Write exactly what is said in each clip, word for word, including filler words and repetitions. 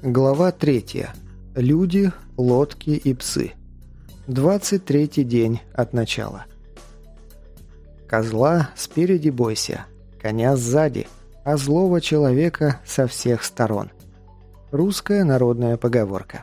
Глава третья. Люди, лодки и псы. двадцать третий день от начала. Козла спереди бойся, коня сзади, а злого человека со всех сторон. Русская народная поговорка.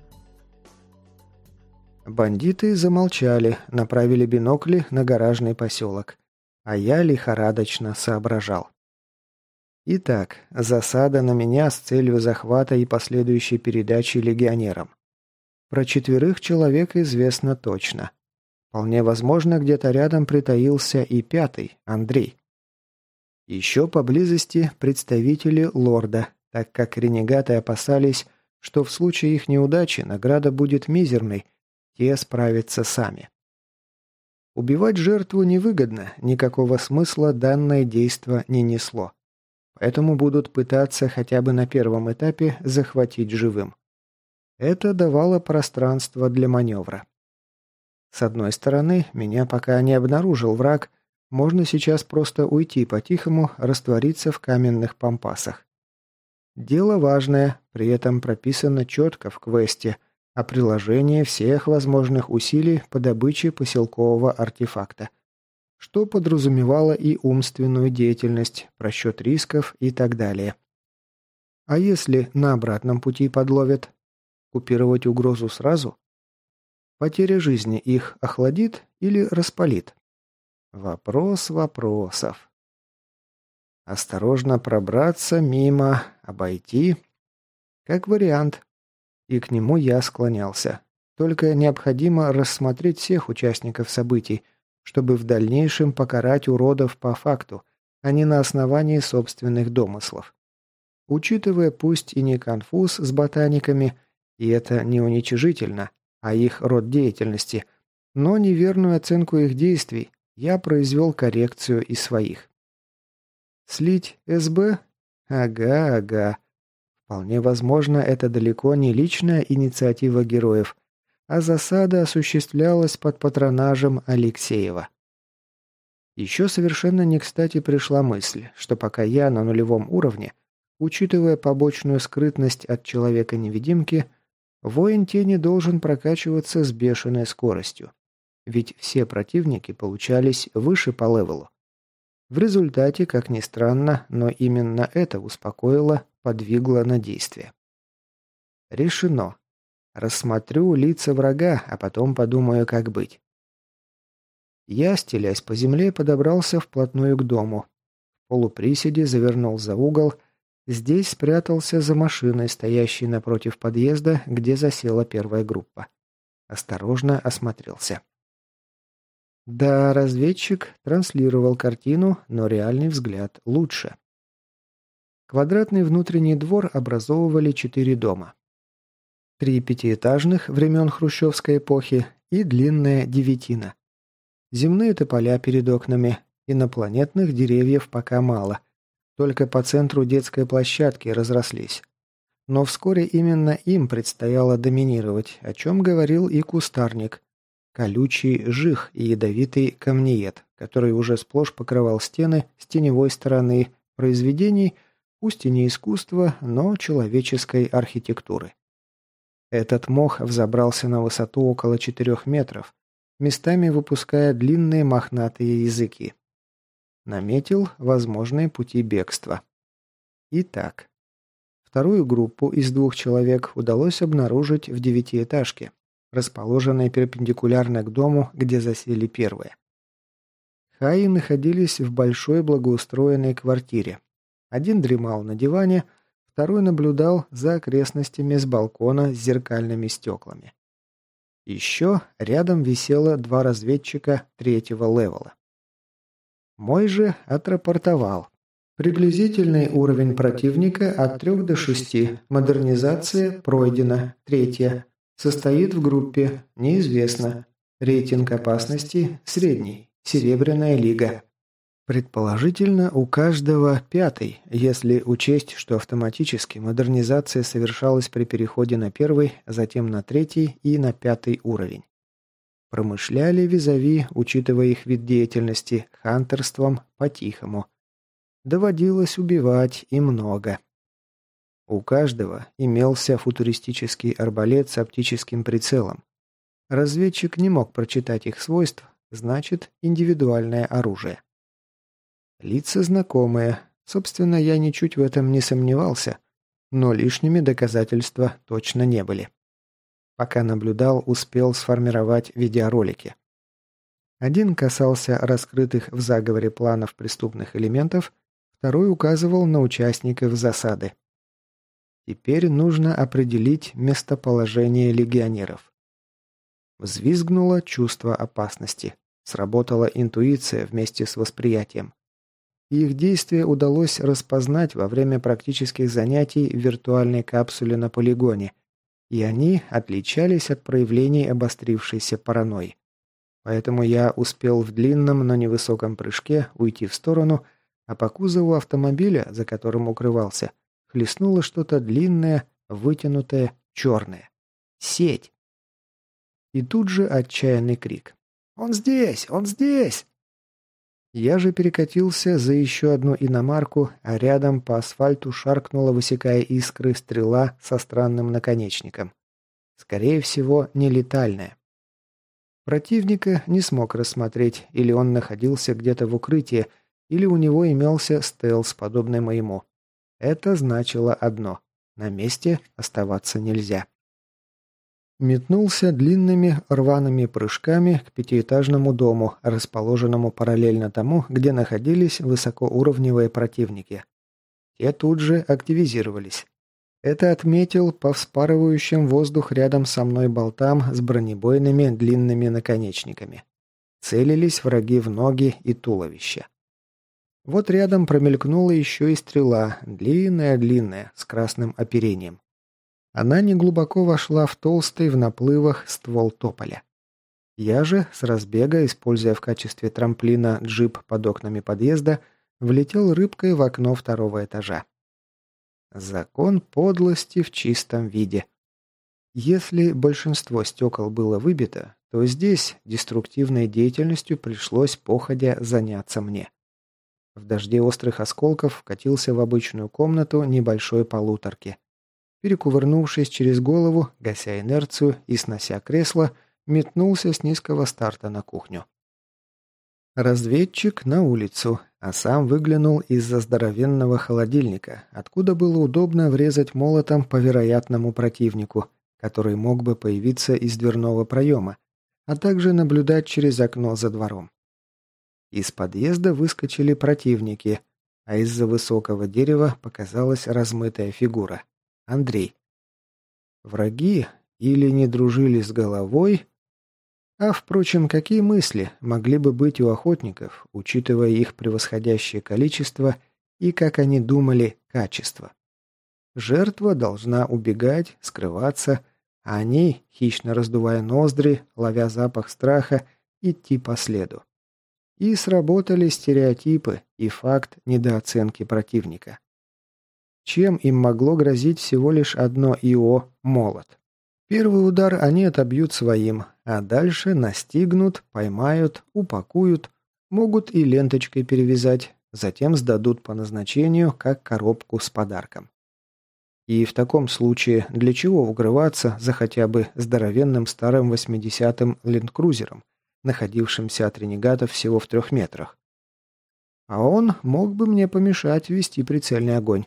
Бандиты замолчали, направили бинокли на гаражный поселок, а я лихорадочно соображал. Итак, засада на меня с целью захвата и последующей передачи легионерам. Про четверых человек известно точно. Вполне возможно, где-то рядом притаился и пятый, Андрей. Еще поблизости представители лорда, так как ренегаты опасались, что в случае их неудачи награда будет мизерной, те справятся сами. Убивать жертву невыгодно, никакого смысла данное действо не несло. Поэтому будут пытаться хотя бы на первом этапе захватить живым. Это давало пространство для маневра. С одной стороны, меня пока не обнаружил враг, можно сейчас просто уйти по-тихому, раствориться в каменных пампасах. Дело важное, при этом прописано четко в квесте о приложении всех возможных усилий по добыче поселкового артефакта, что подразумевало и умственную деятельность, просчет рисков и так далее. А если на обратном пути подловят? Купировать угрозу сразу? Потеря жизни их охладит или распалит? Вопрос вопросов. Осторожно пробраться мимо, обойти. Как вариант. И к нему я склонялся. Только необходимо рассмотреть всех участников событий, чтобы в дальнейшем покарать уродов по факту, а не на основании собственных домыслов. Учитывая пусть и не конфуз с ботаниками, и это не уничижительно, а их род деятельности, но неверную оценку их действий, я произвел коррекцию и своих. Слить СБ? Ага, ага. Вполне возможно, это далеко не личная инициатива героев, а засада осуществлялась под патронажем Алексеева. Еще совершенно не кстати пришла мысль, что пока я на нулевом уровне, учитывая побочную скрытность от человека-невидимки, воин тени должен прокачиваться с бешеной скоростью, ведь все противники получались выше по левелу. В результате, как ни странно, но именно это успокоило, подвигло на действие. Решено. Рассмотрю лица врага, а потом подумаю, как быть. Я, стелясь по земле, подобрался вплотную к дому. В полуприседе завернул за угол. Здесь спрятался за машиной, стоящей напротив подъезда, где засела первая группа. Осторожно осмотрелся. Да, разведчик транслировал картину, но реальный взгляд лучше. Квадратный внутренний двор образовывали четыре дома. Три пятиэтажных времен хрущевской эпохи и длинная девятина. Земные тополя перед окнами, инопланетных деревьев пока мало. Только по центру детской площадки разрослись. Но вскоре именно им предстояло доминировать, о чем говорил и кустарник. Колючий жих и ядовитый камнеед, который уже сплошь покрывал стены с теневой стороны произведений, пусть и не искусства, но человеческой архитектуры. Этот мох взобрался на высоту около четырех метров, местами выпуская длинные мохнатые языки. Наметил возможные пути бегства. Итак, вторую группу из двух человек удалось обнаружить в девятиэтажке, расположенной перпендикулярно к дому, где засели первые. Хаи находились в большой благоустроенной квартире. Один дремал на диване, второй наблюдал за окрестностями с балкона с зеркальными стеклами. Еще рядом висело два разведчика третьего левела. Мой же отрапортовал. Приблизительный уровень противника от трех до шести. Модернизация пройдена. Третья. Состоит в группе. Неизвестно. Рейтинг опасности средний. Серебряная лига. Предположительно, у каждого пятый, если учесть, что автоматически модернизация совершалась при переходе на первый, затем на третий и на пятый уровень. Промышляли визави, учитывая их вид деятельности, хантерством по-тихому. Доводилось убивать и много. У каждого имелся футуристический арбалет с оптическим прицелом. Разведчик не мог прочитать их свойств, значит, индивидуальное оружие. Лица знакомые. Собственно, я ничуть в этом не сомневался, но лишними доказательства точно не были. Пока наблюдал, успел сформировать видеоролики. Один касался раскрытых в заговоре планов преступных элементов, второй указывал на участников засады. Теперь нужно определить местоположение легионеров. Взвизгнуло чувство опасности. Сработала интуиция вместе с восприятием. Их действия удалось распознать во время практических занятий в виртуальной капсуле на полигоне, и они отличались от проявлений обострившейся паранойи. Поэтому я успел в длинном, но невысоком прыжке уйти в сторону, а по кузову автомобиля, за которым укрывался, хлестнуло что-то длинное, вытянутое, черное. Сеть! И тут же отчаянный крик. «Он здесь! Он здесь!» Я же перекатился за еще одну иномарку, а рядом по асфальту шаркнула, высекая искры, стрела со странным наконечником. Скорее всего, нелетальная. Противника не смог рассмотреть, или он находился где-то в укрытии, или у него имелся стелс, подобный моему. Это значило одно – на месте оставаться нельзя. Метнулся длинными рваными прыжками к пятиэтажному дому, расположенному параллельно тому, где находились высокоуровневые противники. Те тут же активизировались. Это отметил по вспарывающим воздух рядом со мной болтам с бронебойными длинными наконечниками. Целились враги в ноги и туловище. Вот рядом промелькнула еще и стрела, длинная-длинная, с красным оперением. Она неглубоко вошла в толстый в наплывах ствол тополя. Я же, с разбега, используя в качестве трамплина джип под окнами подъезда, влетел рыбкой в окно второго этажа. Закон подлости в чистом виде. Если большинство стекол было выбито, то здесь деструктивной деятельностью пришлось походя заняться мне. В дожде острых осколков вкатился в обычную комнату небольшой полуторки. Перекувырнувшись через голову, гася инерцию и снося кресло, метнулся с низкого старта на кухню. Разведчик на улицу, а сам выглянул из-за здоровенного холодильника, откуда было удобно врезать молотом по вероятному противнику, который мог бы появиться из дверного проема, а также наблюдать через окно за двором. Из подъезда выскочили противники, а из-за высокого дерева показалась размытая фигура. Андрей. Враги или не дружили с головой. А, впрочем, какие мысли могли бы быть у охотников, учитывая их превосходящее количество и, как они думали, качество? Жертва должна убегать, скрываться, а они, хищно раздувая ноздри, ловя запах страха, идти по следу. И сработали стереотипы и факт недооценки противника. Чем им могло грозить всего лишь одно ИО – молот? Первый удар они отобьют своим, а дальше настигнут, поймают, упакуют, могут и ленточкой перевязать, затем сдадут по назначению, как коробку с подарком. И в таком случае для чего укрываться за хотя бы здоровенным старым восьмидесятым ленд-крузером, находившимся от ренегатов всего в трех метрах? А он мог бы мне помешать вести прицельный огонь.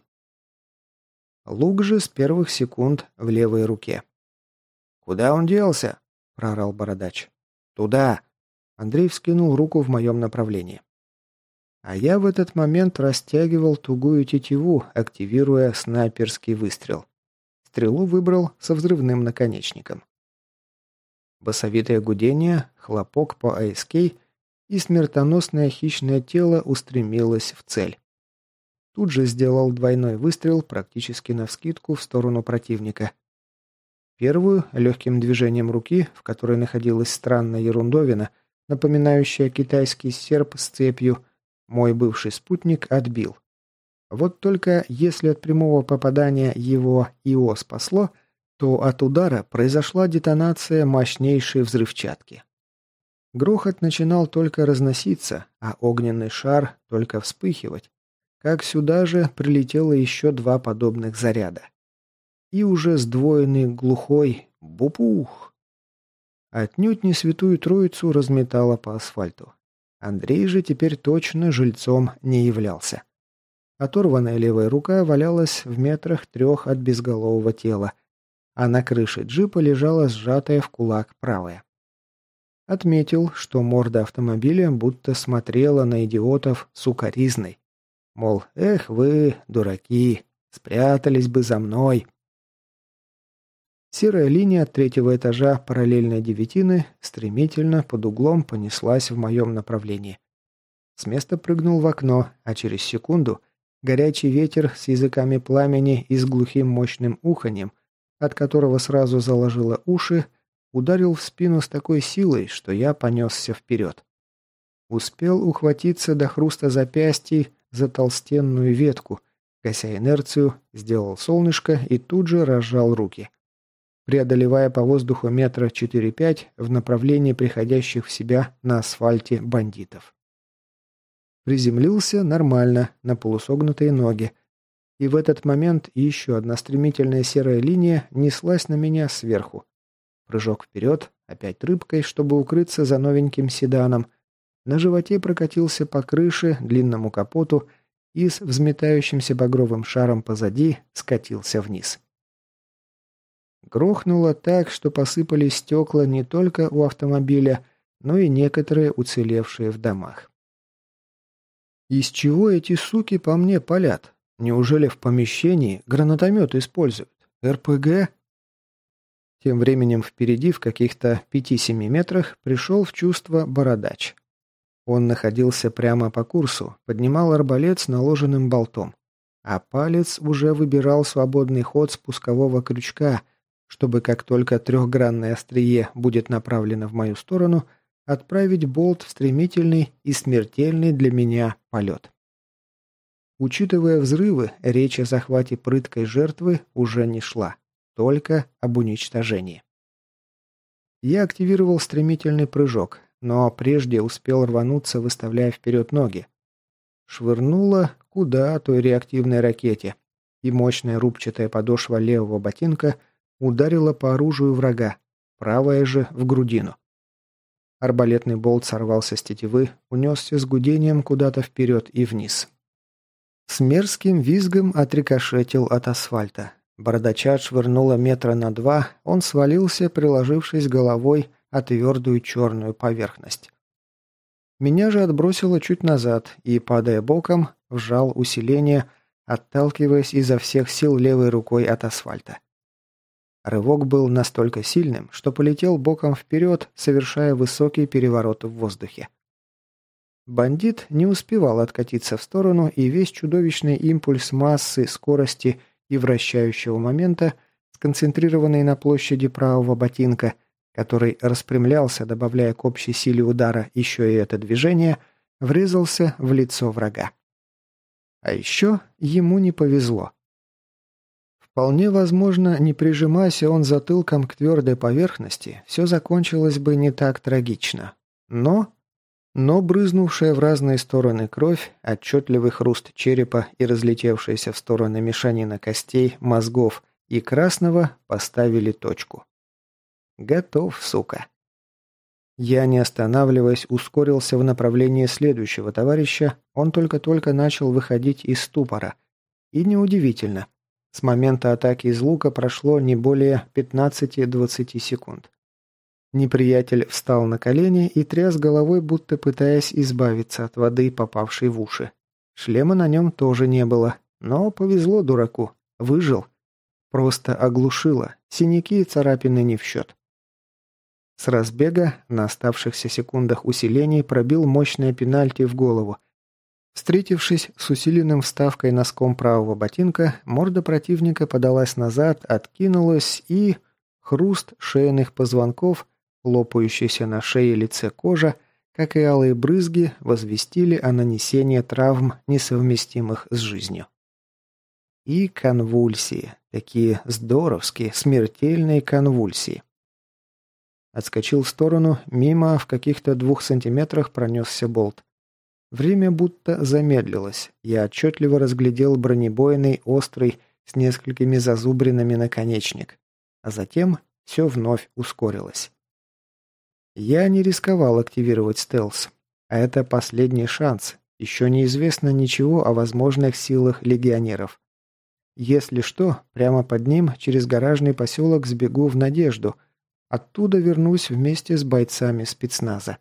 Лук же с первых секунд в левой руке. «Куда он делся?» – проорал бородач. «Туда!» – Андрей вскинул руку в моем направлении. А я в этот момент растягивал тугую тетиву, активируя снайперский выстрел. Стрелу выбрал со взрывным наконечником. Басовитое гудение, хлопок по АСК, и смертоносное хищное тело устремилось в цель. Тут же сделал двойной выстрел практически навскидку в сторону противника. Первую, легким движением руки, в которой находилась странная ерундовина, напоминающая китайский серп с цепью, мой бывший спутник отбил. Вот только если от прямого попадания его ИО спасло, то от удара произошла детонация мощнейшей взрывчатки. Грохот начинал только разноситься, а огненный шар только вспыхивать. Как сюда же прилетело еще два подобных заряда. и уже сдвоенный глухой «бупух». Отнюдь не святую троицу разметало по асфальту. Андрей же теперь точно жильцом не являлся. Оторванная левая рука валялась в метрах трех от безголового тела, а на крыше джипа лежала сжатая в кулак правая. Отметил, что морда автомобиля будто смотрела на идиотов сукоризной. Мол, эх вы, дураки, спрятались бы за мной. Серая линия от третьего этажа параллельной девятины стремительно под углом понеслась в моем направлении. С места прыгнул в окно, а через секунду горячий ветер с языками пламени и с глухим мощным уханьем, от которого сразу заложило уши, ударил в спину с такой силой, что я понесся вперед. Успел ухватиться до хруста запястий за толстенную ветку, гася инерцию, сделал солнышко и тут же разжал руки, преодолевая по воздуху метра четыре-пять в направлении приходящих в себя на асфальте бандитов. Приземлился нормально, на полусогнутые ноги, и в этот момент еще одна стремительная серая линия неслась на меня сверху. Прыжок вперед, опять рыбкой, чтобы укрыться за новеньким седаном. На животе прокатился по крыше, длинному капоту и с взметающимся багровым шаром позади скатился вниз. Грохнуло так, что посыпались стекла не только у автомобиля, но и некоторые уцелевшие в домах. Из чего эти суки по мне палят? Неужели в помещении гранатомет используют? эр пэ гэ? Тем временем впереди, в каких-то пяти-семи метрах, пришел в чувство бородач. Он находился прямо по курсу, поднимал арбалет с наложенным болтом, а палец уже выбирал свободный ход спускового крючка, чтобы как только трехгранное острие будет направлено в мою сторону, отправить болт в стремительный и смертельный для меня полет. Учитывая взрывы, речь о захвате прыткой жертвы уже не шла. Только об уничтожении. Я активировал стремительный прыжок, но прежде успел рвануться, выставляя вперед ноги. Швырнуло куда той реактивной ракете, и мощная рубчатая подошва левого ботинка ударила по оружию врага, правая же в грудину. Арбалетный болт сорвался с тетивы, унесся с гудением куда-то вперед и вниз. С мерзким визгом отрикошетил от асфальта. Бородача отшвырнуло метра на два, он свалился, приложившись головой о твердую черную поверхность. Меня же отбросило чуть назад и, падая боком, вжал усиление, отталкиваясь изо всех сил левой рукой от асфальта. Рывок был настолько сильным, что полетел боком вперед, совершая высокий переворот в воздухе. Бандит не успевал откатиться в сторону, и весь чудовищный импульс массы, скорости и вращающего момента, сконцентрированный на площади правого ботинка, который распрямлялся, добавляя к общей силе удара еще и это движение, врезался в лицо врага. А еще ему не повезло. Вполне возможно, не прижимайся он затылком к твердой поверхности, все закончилось бы не так трагично. Но... Но брызнувшая в разные стороны кровь, отчетливый хруст черепа и разлетевшаяся в стороны мешанина костей, мозгов и красного поставили точку. Готов, сука. Я, не останавливаясь, ускорился в направлении следующего товарища, он только-только начал выходить из ступора. И неудивительно, с момента атаки из лука прошло не более пятнадцати-двадцати секунд. Неприятель встал на колени и тряс головой, будто пытаясь избавиться от воды, попавшей в уши. Шлема на нем тоже не было, но повезло дураку, выжил. Просто оглушило, синяки и царапины не в счет. С разбега на оставшихся секундах усилений пробил мощное пенальти в голову. Встретившись с усиленным вставкой носком правого ботинка, морда противника подалась назад, откинулась и... Хруст шейных позвонков, лопающаяся на шее и лице кожа, как и алые брызги, возвестили о нанесении травм, несовместимых с жизнью. И конвульсии, такие здоровские, смертельные конвульсии. Отскочил в сторону, мимо в каких-то двух сантиметрах пронесся болт. Время будто замедлилось, я отчетливо разглядел бронебойный, острый, с несколькими зазубринами наконечник, а затем все вновь ускорилось. Я не рисковал активировать стелс, а это последний шанс, еще неизвестно ничего о возможных силах легионеров. Если что, прямо под ним через гаражный поселок сбегу в Надежду, оттуда вернусь вместе с бойцами спецназа.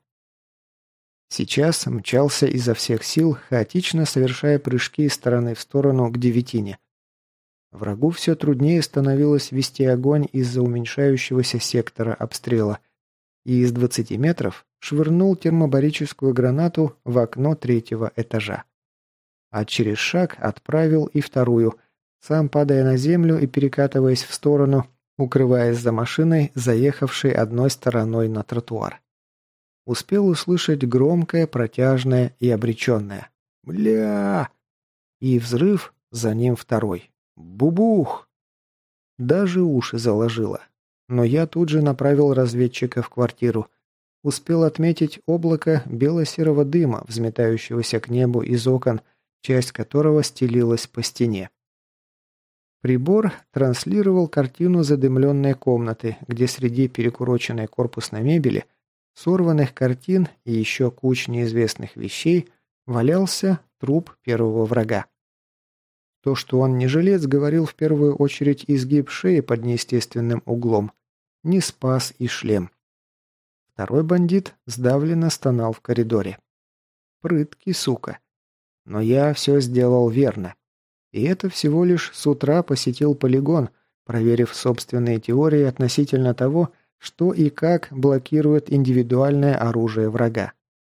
Сейчас мчался изо всех сил, хаотично совершая прыжки из стороны в сторону к девятине. Врагу все труднее становилось вести огонь из-за уменьшающегося сектора обстрела, и из двадцати метров швырнул термобарическую гранату в окно третьего этажа. А через шаг отправил и вторую, сам падая на землю и перекатываясь в сторону, укрываясь за машиной, заехавшей одной стороной на тротуар. Успел услышать громкое, протяжное и обреченное «Бля!» и взрыв, за ним второй «Бубух!». Даже уши заложило. Но я тут же направил разведчика в квартиру. Успел отметить облако бело-серого дыма, взметающегося к небу из окон, часть которого стелилась по стене. Прибор транслировал картину задымленной комнаты, где среди перекуроченной корпусной мебели, сорванных картин и еще куч неизвестных вещей валялся труп первого врага. То, что он не жилец, говорил в первую очередь изгиб шеи под неестественным углом. Не спас и шлем. Второй бандит сдавленно стонал в коридоре. Прыткий, сука. Но я все сделал верно. И это всего лишь с утра посетил полигон, проверив собственные теории относительно того, что и как блокирует индивидуальное оружие врага.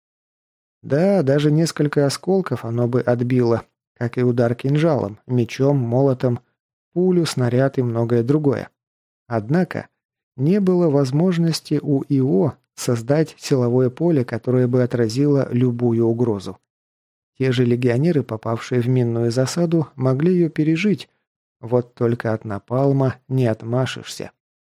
Да, даже несколько осколков оно бы отбило, как и удар кинжалом, мечом, молотом, пулю, снаряд и многое другое. Однако не было возможности у ИО создать силовое поле, которое бы отразило любую угрозу. Те же легионеры, попавшие в минную засаду, могли ее пережить, вот только от напалма не отмашешься.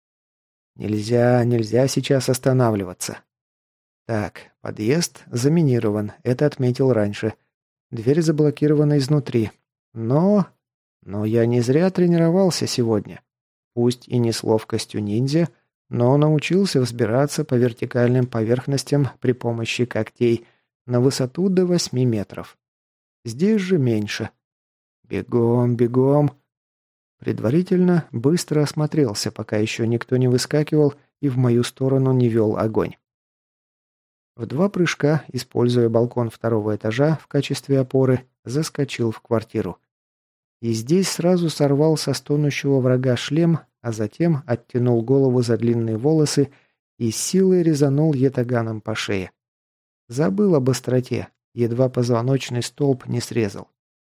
Нельзя, нельзя сейчас останавливаться. Так, подъезд заминирован, это отметил раньше. Дверь заблокирована изнутри. Но... Но я не зря тренировался сегодня. Пусть и не с ловкостью ниндзя, но научился взбираться по вертикальным поверхностям при помощи когтей на высоту до восьми метров. Здесь же меньше. Бегом, бегом. Предварительно быстро осмотрелся, пока еще никто не выскакивал и в мою сторону не вел огонь. В два прыжка, используя балкон второго этажа в качестве опоры, заскочил в квартиру. И здесь сразу сорвал со стонущего врага шлем, а затем оттянул голову за длинные волосы и с силой резанул ятаганом по шее. Забыл об остроте, едва позвоночный столб не срезал.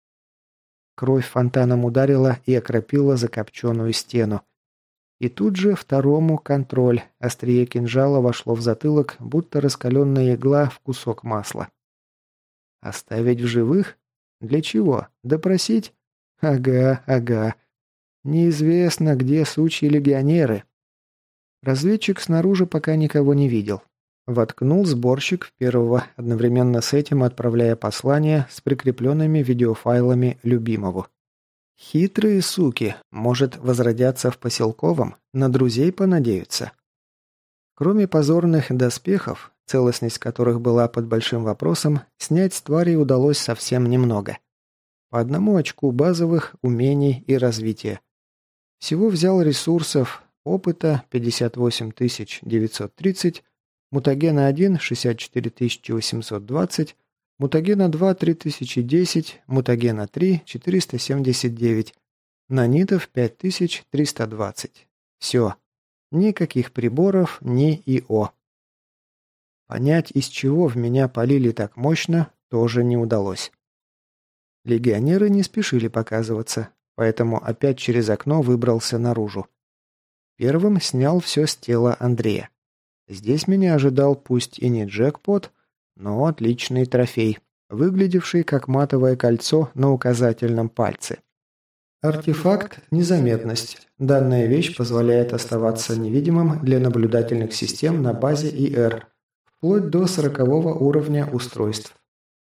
Кровь фонтаном ударила и окропила закопченную стену. И тут же второму контроль. Острие кинжала вошло в затылок, будто раскаленная игла в кусок масла. Оставить в живых? Для чего? Допросить? Ага, ага. Неизвестно, где сучьи легионеры. Разведчик снаружи пока никого не видел. Воткнул сборщик в первого, одновременно с этим отправляя послание с прикрепленными видеофайлами любимому. Хитрые суки, может, возродятся в поселковом, на друзей понадеются. Кроме позорных доспехов, целостность которых была под большим вопросом, снять с тварей удалось совсем немного. По одному очку базовых умений и развития. Всего взял ресурсов опыта пятьдесят восемь тысяч девятьсот тридцать, мутагена один шестьдесят четыре тысячи восемьсот двадцать, мутагена два три тысячи десять, мутагена три четыреста семьдесят девять, нанитов пять тысяч триста двадцать. Все. Никаких приборов, ни ИО. Понять, из чего в меня полили так мощно, тоже не удалось. Легионеры не спешили показываться, поэтому опять через окно выбрался наружу. Первым снял все с тела Андрея. Здесь меня ожидал пусть и не джекпот, но отличный трофей, выглядевший как матовое кольцо на указательном пальце. Артефакт «Незаметность». Данная вещь позволяет оставаться невидимым для наблюдательных систем на базе ИР, вплоть до сорокового уровня устройств.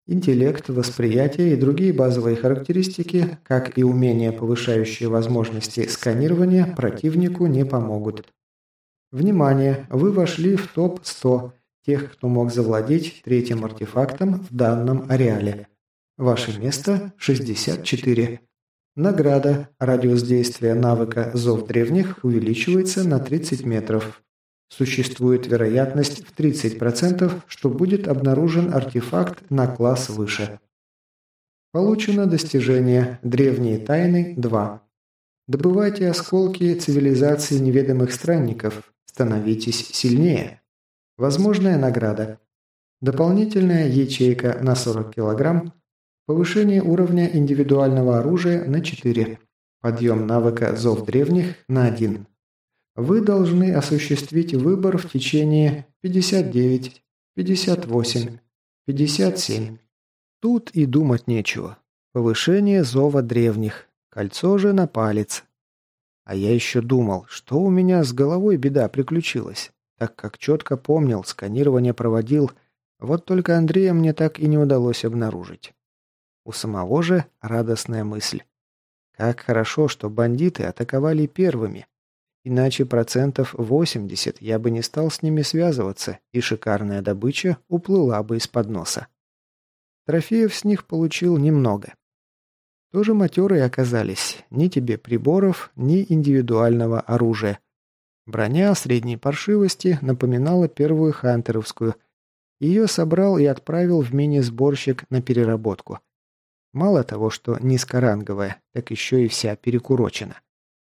Интеллект, восприятие и другие базовые характеристики, как и умения, повышающие возможности сканирования, противнику не помогут. Внимание! Вы вошли в топ сто тех, кто мог завладеть третьим артефактом в данном ареале. Ваше место шестьдесят четыре. Награда. Радиус действия навыка «Зов древних» увеличивается на тридцать метров. Существует вероятность в тридцать процентов, что будет обнаружен артефакт на класс выше. Получено достижение «Древние тайны два». Добывайте осколки цивилизации неведомых странников. Становитесь сильнее. Возможная награда. Дополнительная ячейка на сорок килограмм. Повышение уровня индивидуального оружия на четыре. Подъем навыка «Зов древних» на один. Вы должны осуществить выбор в течение пятьдесят девять, пятьдесят восемь, пятьдесят семь. Тут и думать нечего. Повышение зова древних. Кольцо же на палец. А я еще думал, что у меня с головой беда приключилась, так как четко помнил, сканирование проводил, вот только Андрея мне так и не удалось обнаружить. У самого же радостная мысль. Как хорошо, что бандиты атаковали первыми. Иначе процентов восемьдесят я бы не стал с ними связываться, и шикарная добыча уплыла бы из-под носа. Трофеев с них получил немного. Тоже матерые оказались. Ни тебе приборов, ни индивидуального оружия. Броня средней паршивости напоминала первую хантеровскую. Ее собрал и отправил в мини-сборщик на переработку. Мало того, что низкоранговая, так еще и вся перекурочена.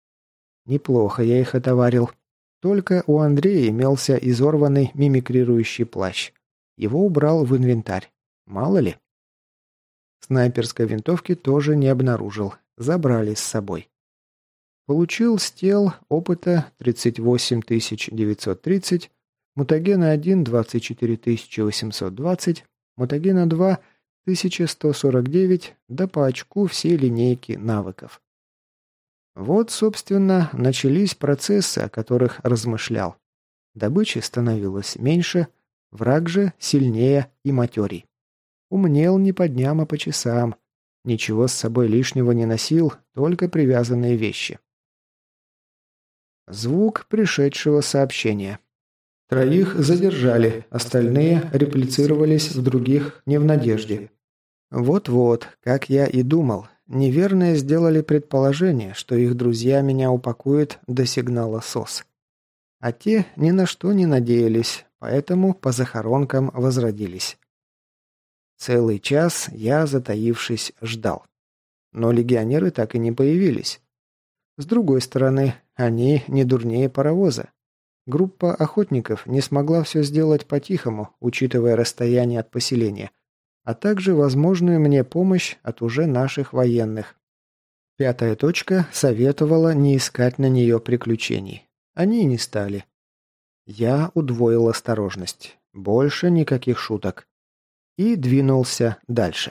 Неплохо я их отоварил. Только у Андрея имелся изорванный мимикрирующий плащ. Его убрал в инвентарь. Мало ли. Снайперской винтовки тоже не обнаружил. Забрали с собой. Получил с тел опыта тридцать восемь тысяч девятьсот тридцать, мутагена один двадцать четыре тысячи восемьсот двадцать, мутагена два тысяча сто сорок девять, да по очку всей линейки навыков. Вот, собственно, начались процессы, о которых размышлял. Добычи становилось меньше, враг же сильнее и матерей. Умнел не по дням, а по часам. Ничего с собой лишнего не носил, только привязанные вещи. Звук пришедшего сообщения. Троих задержали, остальные реплицировались в других не в надежде. Вот-вот, как я и думал. Неверные сделали предположение, что их друзья меня упакуют до сигнала СОС. А те ни на что не надеялись, поэтому по захоронкам возродились. Целый час я, затаившись, ждал. Но легионеры так и не появились. С другой стороны, они не дурнее паровоза. Группа охотников не смогла все сделать по-тихому, учитывая расстояние от поселения, а также возможную мне помощь от уже наших военных. Пятая точка советовала не искать на нее приключений. Они и не стали. Я удвоил осторожность. Больше никаких шуток. И двинулся дальше.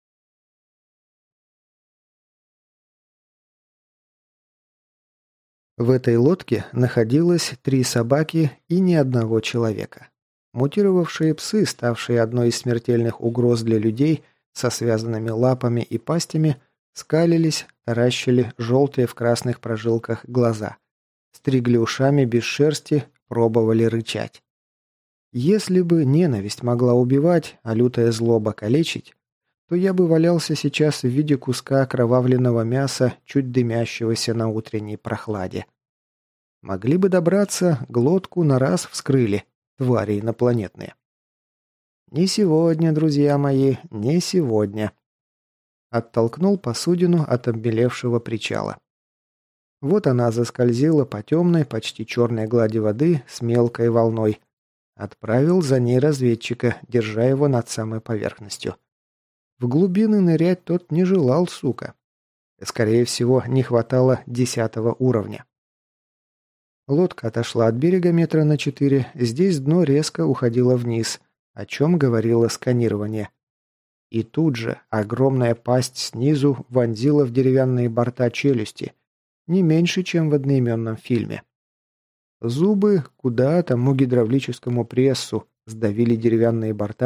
В этой лодке находилось три собаки и ни одного человека. Мутировавшие псы, ставшие одной из смертельных угроз для людей, со связанными лапами и пастями, скалились, таращили желтые в красных прожилках глаза. Стригли ушами без шерсти, пробовали рычать. Если бы ненависть могла убивать, а лютая злоба калечить, то я бы валялся сейчас в виде куска окровавленного мяса, чуть дымящегося на утренней прохладе. Могли бы добраться, глотку на раз вскрыли, твари инопланетные. Не сегодня, друзья мои, не сегодня. Оттолкнул посудину от обмелевшего причала. Вот она заскользила по темной, почти черной глади воды с мелкой волной. Отправил за ней разведчика, держа его над самой поверхностью. В глубины нырять тот не желал, сука. Скорее всего, не хватало десятого уровня. Лодка отошла от берега метра на четыре, здесь дно резко уходило вниз, о чем говорило сканирование. И тут же огромная пасть снизу вонзила в деревянные борта челюсти, не меньше, чем в одноименном фильме. Зубы куда тому гидравлическому прессу сдавили деревянные борта,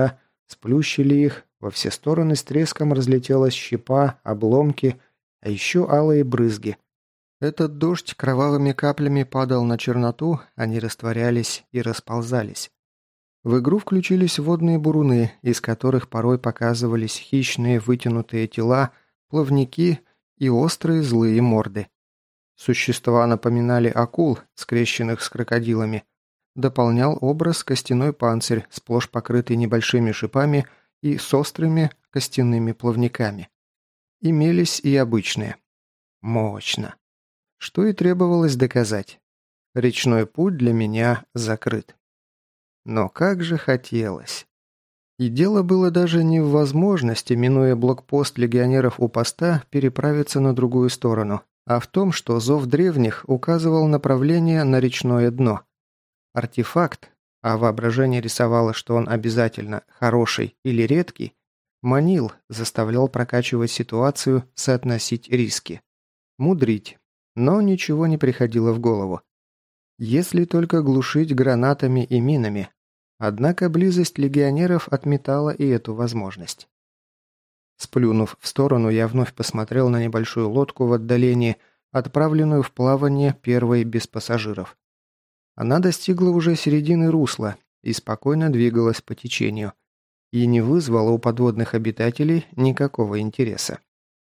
Сплющили их, во все стороны с треском разлетелась щепа, обломки, а еще алые брызги. Этот дождь кровавыми каплями падал на черноту, они растворялись и расползались. В игру включились водные буруны, из которых порой показывались хищные вытянутые тела, плавники и острые злые морды. Существа напоминали акул, скрещенных с крокодилами. Дополнял образ костяной панцирь, сплошь покрытый небольшими шипами и с острыми костяными плавниками. Имелись и обычные. Мощно. Что и требовалось доказать. Речной путь для меня закрыт. Но как же хотелось. И дело было даже не в возможности, минуя блокпост легионеров у поста, переправиться на другую сторону, а в том, что зов древних указывал направление на речное дно. Артефакт, а воображение рисовало, что он обязательно хороший или редкий, манил, заставлял прокачивать ситуацию, соотносить риски. Мудрить. Но ничего не приходило в голову. Если только глушить гранатами и минами. Однако близость легионеров отметала и эту возможность. Сплюнув в сторону, я вновь посмотрел на небольшую лодку в отдалении, отправленную в плавание первой без пассажиров. Она достигла уже середины русла и спокойно двигалась по течению, и не вызвала у подводных обитателей никакого интереса.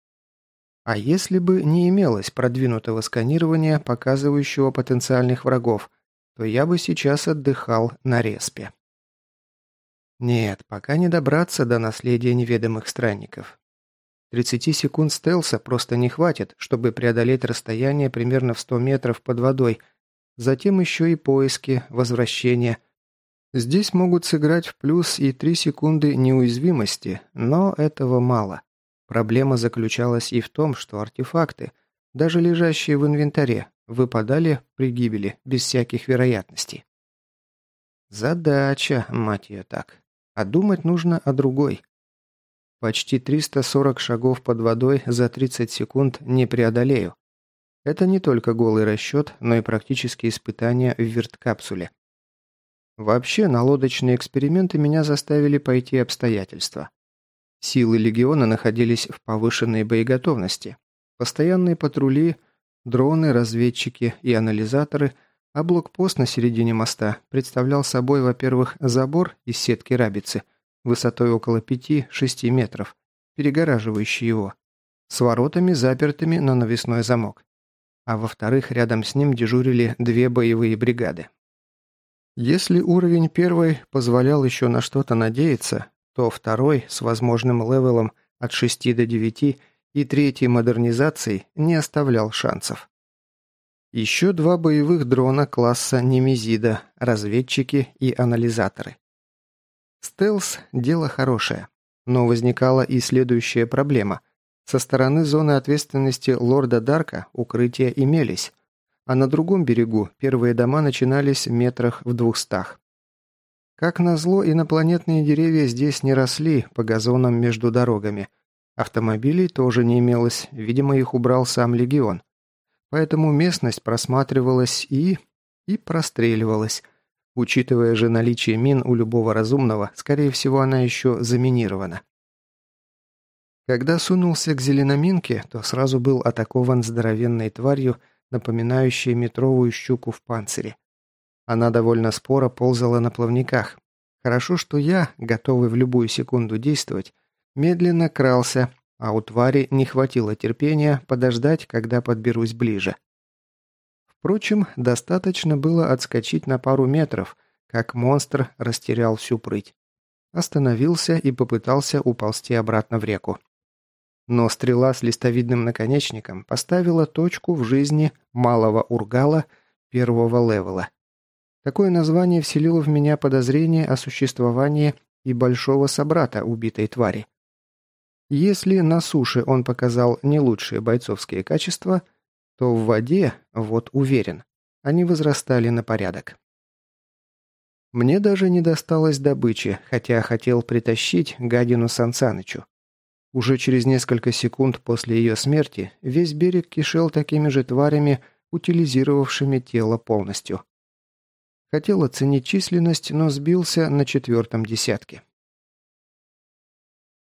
А если бы не имелось продвинутого сканирования, показывающего потенциальных врагов, то я бы сейчас отдыхал на респе. Нет, пока не добраться до наследия неведомых странников. тридцати секунд стелса просто не хватит, чтобы преодолеть расстояние примерно в сто метров под водой, затем еще и поиски, возвращения. Здесь могут сыграть в плюс и три секунды неуязвимости, но этого мало. Проблема заключалась и в том, что артефакты, даже лежащие в инвентаре, выпадали при гибели без всяких вероятностей. Задача, мать ее так. А думать нужно о другой. Почти триста сорок шагов под водой за тридцать секунд не преодолею. Это не только голый расчет, но и практически испытания в верткапсуле. Вообще, на лодочные эксперименты меня заставили пойти обстоятельства. Силы легиона находились в повышенной боеготовности. Постоянные патрули, дроны, разведчики и анализаторы, а блокпост на середине моста представлял собой, во-первых, забор из сетки рабицы, высотой около пяти-шести метров, перегораживающий его, с воротами, запертыми на навесной замок. А во-вторых, рядом с ним дежурили две боевые бригады. Если уровень первой позволял еще на что-то надеяться, то второй, с возможным левелом от шести до девяти, и третьей модернизацией не оставлял шансов. Еще два боевых дрона класса Немезида, разведчики и анализаторы. Стелс – дело хорошее, но возникала и следующая проблема. Со стороны зоны ответственности лорда Дарка укрытия имелись, а на другом берегу первые дома начинались метрах в двухстах. Как назло, инопланетные деревья здесь не росли по газонам между дорогами. Автомобилей тоже не имелось, видимо, их убрал сам легион. Поэтому местность просматривалась и... и простреливалась. Учитывая же наличие мин у любого разумного, скорее всего, она еще заминирована. Когда сунулся к зеленоминке, то сразу был атакован здоровенной тварью, напоминающей метровую щуку в панцире. Она довольно споро ползала на плавниках. Хорошо, что я, готовый в любую секунду действовать, медленно крался, а у твари не хватило терпения подождать, когда подберусь ближе. Впрочем, достаточно было отскочить на пару метров, как монстр растерял всю прыть. Остановился и попытался уползти обратно в реку. Но стрела с листовидным наконечником поставила точку в жизни малого ургала первого левела. Такое название вселило в меня подозрение о существовании и большого собрата убитой твари. Если на суше он показал не лучшие бойцовские качества, то в воде, вот уверен, они возрастали на порядок. Мне даже не досталось добычи, хотя хотел притащить гадину Сансанычу. Уже через несколько секунд после ее смерти весь берег кишел такими же тварями, утилизировавшими тело полностью. Хотел оценить численность, но сбился на четвертом десятке.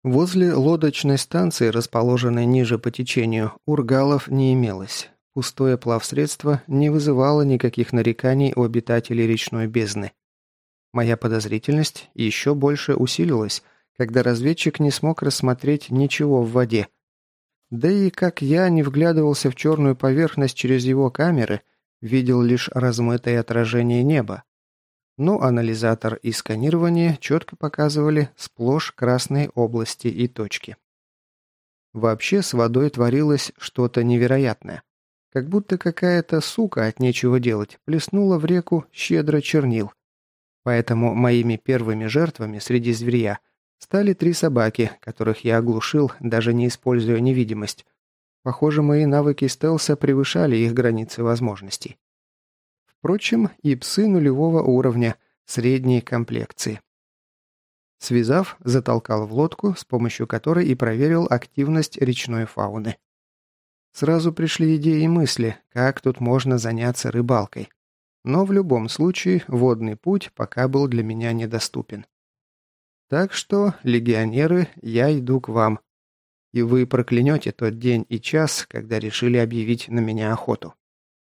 Возле лодочной станции, расположенной ниже по течению, ургалов не имелось. Пустое плавсредство не вызывало никаких нареканий у обитателей речной бездны. Моя подозрительность еще больше усилилась, когда разведчик не смог рассмотреть ничего в воде. Да и как я не вглядывался в черную поверхность через его камеры, видел лишь размытое отражение неба. Но анализатор и сканирование четко показывали сплошь красные области и точки. Вообще с водой творилось что-то невероятное. Как будто какая-то сука от нечего делать плеснула в реку щедро чернил. Поэтому моими первыми жертвами среди зверья стали три собаки, которых я оглушил, даже не используя невидимость. Похоже, мои навыки стелса превышали их границы возможностей. Впрочем, и псы нулевого уровня, средней комплекции. Связав, затолкал в лодку, с помощью которой и проверил активность речной фауны. Сразу пришли идеи и мысли, как тут можно заняться рыбалкой. Но в любом случае водный путь пока был для меня недоступен. Так что, легионеры, я иду к вам. И вы проклянете тот день и час, когда решили объявить на меня охоту.